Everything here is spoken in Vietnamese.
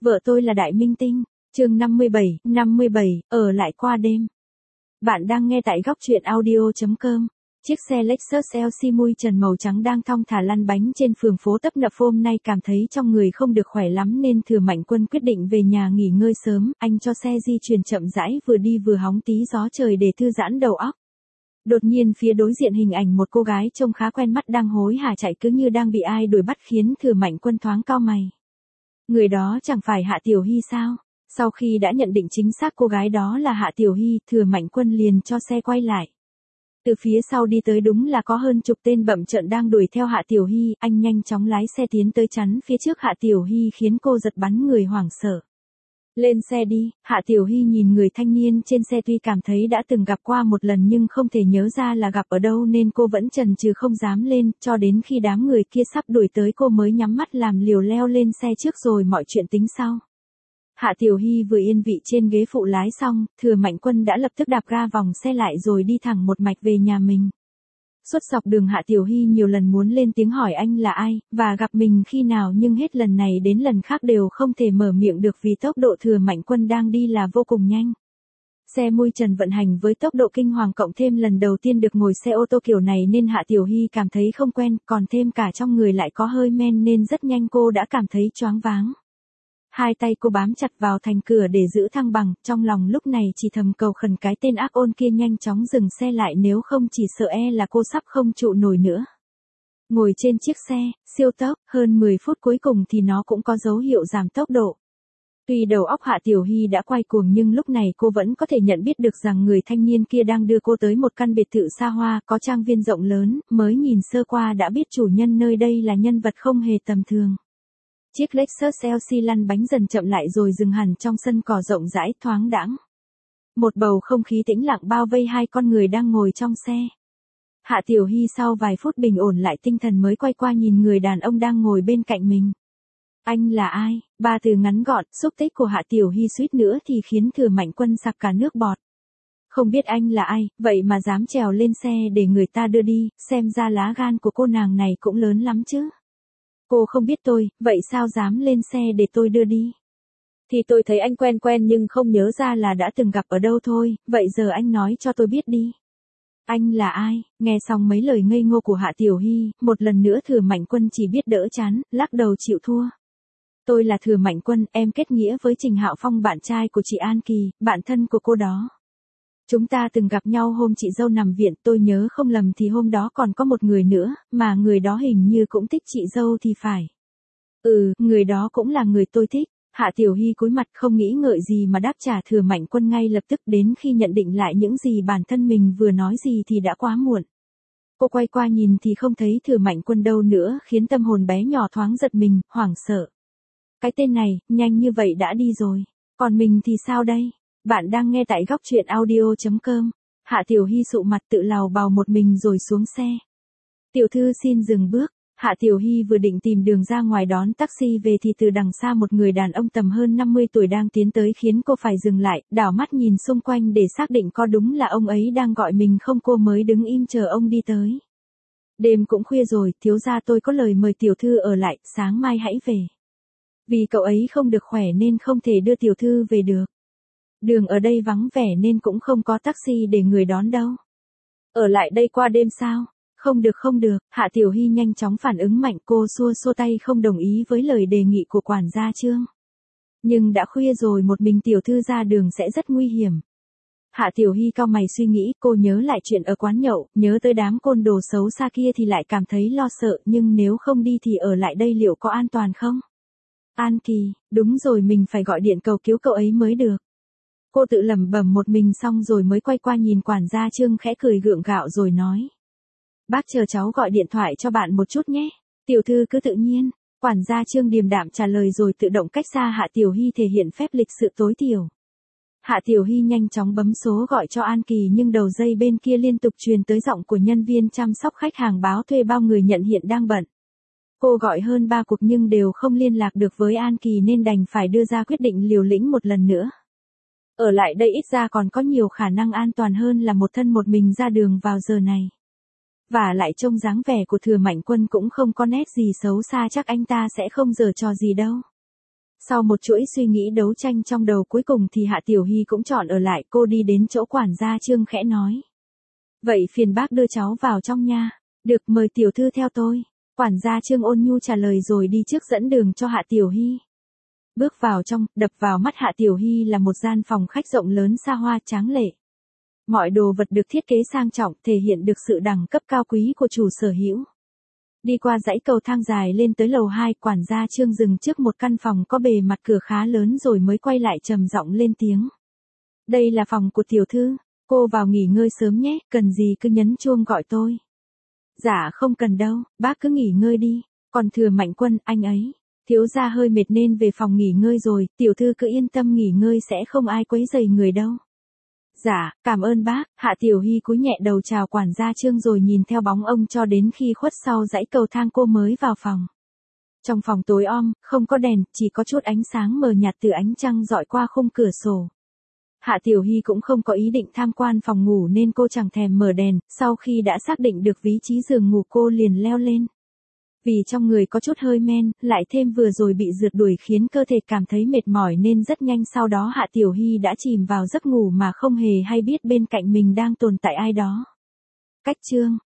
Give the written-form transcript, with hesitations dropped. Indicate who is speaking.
Speaker 1: Vợ tôi là đại minh tinh. Chương 57, ở lại qua đêm. Bạn đang nghe tại góc truyện audio.com. Chiếc xe Lexus LC mui trần màu trắng đang thong thả lăn bánh trên phường phố tấp nập. Hôm nay cảm thấy trong người không được khỏe lắm nên Thừa Mạnh Quân quyết định về nhà nghỉ ngơi sớm. Anh cho xe di chuyển chậm rãi, vừa đi vừa hóng tí gió trời để thư giãn đầu óc. Đột nhiên phía đối diện hình ảnh một cô gái trông khá quen mắt đang hối hả chạy cứ như đang bị ai đuổi bắt, khiến Thừa Mạnh Quân thoáng cau mày. Người đó chẳng phải Hạ Tiểu Hy sao? Sau khi đã nhận định chính xác cô gái đó là Hạ Tiểu Hy, Thừa Mạnh Quân liền cho xe quay lại. Từ phía sau đi tới đúng là có hơn chục tên bậm trợn đang đuổi theo Hạ Tiểu Hy. Anh nhanh chóng lái xe tiến tới chắn phía trước Hạ Tiểu Hy, khiến cô giật bắn người hoảng sợ. Lên xe đi. Hạ Tiểu Hy nhìn người thanh niên trên xe, tuy cảm thấy đã từng gặp qua một lần nhưng không thể nhớ ra là gặp ở đâu nên cô vẫn chần chừ không dám lên, cho đến khi đám người kia sắp đuổi tới cô mới nhắm mắt làm liều leo lên xe trước rồi mọi chuyện tính sau. Hạ Tiểu Hy vừa yên vị trên ghế phụ lái xong, Thừa Mạnh Quân đã lập tức đạp ga vòng xe lại rồi đi thẳng một mạch về nhà mình. Suốt dọc đường Hạ Tiểu Hy nhiều lần muốn lên tiếng hỏi anh là ai, và gặp mình khi nào, nhưng hết lần này đến lần khác đều không thể mở miệng được vì tốc độ Thừa Mạnh Quân đang đi là vô cùng nhanh. Xe mui trần vận hành với tốc độ kinh hoàng, cộng thêm lần đầu tiên được ngồi xe ô tô kiểu này nên Hạ Tiểu Hy cảm thấy không quen, còn thêm cả trong người lại có hơi men nên rất nhanh cô đã cảm thấy choáng váng. Hai tay cô bám chặt vào thành cửa để giữ thăng bằng, trong lòng lúc này chỉ thầm cầu khẩn cái tên ác ôn kia nhanh chóng dừng xe lại, nếu không chỉ sợ là cô sắp không trụ nổi nữa. Ngồi trên chiếc xe, siêu tốc, hơn 10 phút cuối cùng thì nó cũng có dấu hiệu giảm tốc độ. Tuy đầu óc Hạ Tiểu Hy đã quay cuồng nhưng lúc này cô vẫn có thể nhận biết được rằng người thanh niên kia đang đưa cô tới một căn biệt thự xa hoa, có trang viên rộng lớn, mới nhìn sơ qua đã biết chủ nhân nơi đây là nhân vật không hề tầm thường. Chiếc Lexus LC lăn bánh dần chậm lại rồi dừng hẳn trong sân cỏ rộng rãi thoáng đãng. Một bầu không khí tĩnh lặng bao vây hai con người đang ngồi trong xe. Hạ Tiểu Hy sau vài phút bình ổn lại tinh thần mới quay qua nhìn người đàn ông đang ngồi bên cạnh mình. Anh là ai? Ba từ ngắn gọn, xúc tích của Hạ Tiểu Hy suýt nữa thì khiến Thừa Mạnh Quân sặc cả nước bọt. Không biết anh là ai, vậy mà dám trèo lên xe để người ta đưa đi, xem ra lá gan của cô nàng này cũng lớn lắm chứ. Cô không biết tôi, vậy sao dám lên xe để tôi đưa đi? Thì tôi thấy anh quen quen nhưng không nhớ ra là đã từng gặp ở đâu thôi, vậy giờ anh nói cho tôi biết đi. Anh là ai? Nghe xong mấy lời ngây ngô của Hạ Tiểu Hy, một lần nữa Thừa Mạnh Quân chỉ biết đỡ chán, lắc đầu chịu thua. Tôi là Thừa Mạnh Quân, em kết nghĩa với Trình Hạo Phong, bạn trai của chị An Kỳ, bạn thân của cô đó. Chúng ta từng gặp nhau hôm chị dâu nằm viện, tôi nhớ không lầm thì hôm đó còn có một người nữa, mà người đó hình như cũng thích chị dâu thì phải. Người đó cũng là người tôi thích. Hạ Tiểu Hy cúi mặt không nghĩ ngợi gì mà đáp trả Thừa Mạnh Quân ngay lập tức, đến khi nhận định lại những gì bản thân mình vừa nói gì thì đã quá muộn. Cô quay qua nhìn thì không thấy Thừa Mạnh Quân đâu nữa, khiến tâm hồn bé nhỏ thoáng giật mình, hoảng sợ. Cái tên này, nhanh như vậy đã đi rồi. Còn mình thì sao đây? Bạn đang nghe tại góc truyện audio.com. Hạ Tiểu Hy sụ mặt tự lào bào một mình rồi xuống xe. Tiểu thư xin dừng bước. Hạ Tiểu Hy vừa định tìm đường ra ngoài đón taxi về thì từ đằng xa một người đàn ông tầm hơn 50 tuổi đang tiến tới khiến cô phải dừng lại, đảo mắt nhìn xung quanh để xác định có đúng là ông ấy đang gọi mình không, cô mới đứng im chờ ông đi tới. Đêm cũng khuya rồi, thiếu gia tôi có lời mời tiểu thư ở lại, sáng mai hãy về. Vì cậu ấy không được khỏe nên không thể đưa tiểu thư về được. Đường ở đây vắng vẻ nên cũng không có taxi để người đón đâu. Ở lại đây qua đêm sao? Không được. Hạ Tiểu Hy nhanh chóng phản ứng mạnh, cô xua xua tay không đồng ý với lời đề nghị của quản gia Trương. Nhưng đã khuya rồi, một mình tiểu thư ra đường sẽ rất nguy hiểm. Hạ Tiểu Hy cau mày suy nghĩ, cô nhớ lại chuyện ở quán nhậu, nhớ tới đám côn đồ xấu xa kia thì lại cảm thấy lo sợ, nhưng nếu không đi thì ở lại đây liệu có an toàn không? An Kỳ, đúng rồi, mình phải gọi điện cầu cứu cậu ấy mới được. Cô tự lẩm bẩm một mình xong rồi mới quay qua nhìn quản gia Trương, khẽ cười gượng gạo rồi nói. Bác chờ cháu gọi điện thoại cho bạn một chút nhé. Tiểu thư cứ tự nhiên. Quản gia Trương điềm đạm trả lời rồi tự động cách xa Hạ Tiểu Hy, thể hiện phép lịch sự tối thiểu. Hạ Tiểu Hy nhanh chóng bấm số gọi cho An Kỳ nhưng đầu dây bên kia liên tục truyền tới giọng của nhân viên chăm sóc khách hàng báo thuê bao người nhận hiện đang bận. Cô gọi hơn 3 cuộc nhưng đều không liên lạc được với An Kỳ nên đành phải đưa ra quyết định liều lĩnh một lần nữa. Ở lại đây ít ra còn có nhiều khả năng an toàn hơn là một thân một mình ra đường vào giờ này. Và lại trông dáng vẻ của Thừa Mạnh Quân cũng không có nét gì xấu xa, chắc anh ta sẽ không giở trò gì đâu. Sau một chuỗi suy nghĩ đấu tranh trong đầu cuối cùng thì Hạ Tiểu Hy cũng chọn ở lại, cô đi đến chỗ quản gia Trương khẽ nói. Vậy phiền bác đưa cháu vào trong nha. Được, mời tiểu thư theo tôi. Quản gia Trương ôn nhu trả lời rồi đi trước dẫn đường cho Hạ Tiểu Hy. Bước vào trong, đập vào mắt Hạ Tiểu Hy là một gian phòng khách rộng lớn xa hoa tráng lệ. Mọi đồ vật được thiết kế sang trọng, thể hiện được sự đẳng cấp cao quý của chủ sở hữu. Đi qua dãy cầu thang dài lên tới lầu 2, quản gia Trương dừng trước một căn phòng có bề mặt cửa khá lớn rồi mới quay lại trầm giọng lên tiếng. Đây là phòng của tiểu thư, cô vào nghỉ ngơi sớm nhé, cần gì cứ nhấn chuông gọi tôi. Dạ không cần đâu, bác cứ nghỉ ngơi đi, còn thừa Mạnh Quân, anh ấy. Thiếu gia hơi mệt nên về phòng nghỉ ngơi rồi, tiểu thư cứ yên tâm nghỉ ngơi sẽ không ai quấy rầy người đâu. Dạ, cảm ơn bác. Hạ Tiểu Hy cúi nhẹ đầu chào quản gia Trương rồi nhìn theo bóng ông cho đến khi khuất sau dãy cầu thang cô mới vào phòng. Trong phòng tối om, không có đèn, chỉ có chút ánh sáng mờ nhạt từ ánh trăng dọi qua khung cửa sổ. Hạ Tiểu Hy cũng không có ý định tham quan phòng ngủ nên cô chẳng thèm mở đèn, sau khi đã xác định được vị trí giường ngủ cô liền leo lên. Vì trong người có chút hơi men, lại thêm vừa rồi bị rượt đuổi khiến cơ thể cảm thấy mệt mỏi nên rất nhanh sau đó Hạ Tiểu Hy đã chìm vào giấc ngủ mà không hề hay biết bên cạnh mình đang tồn tại ai đó. Cách chương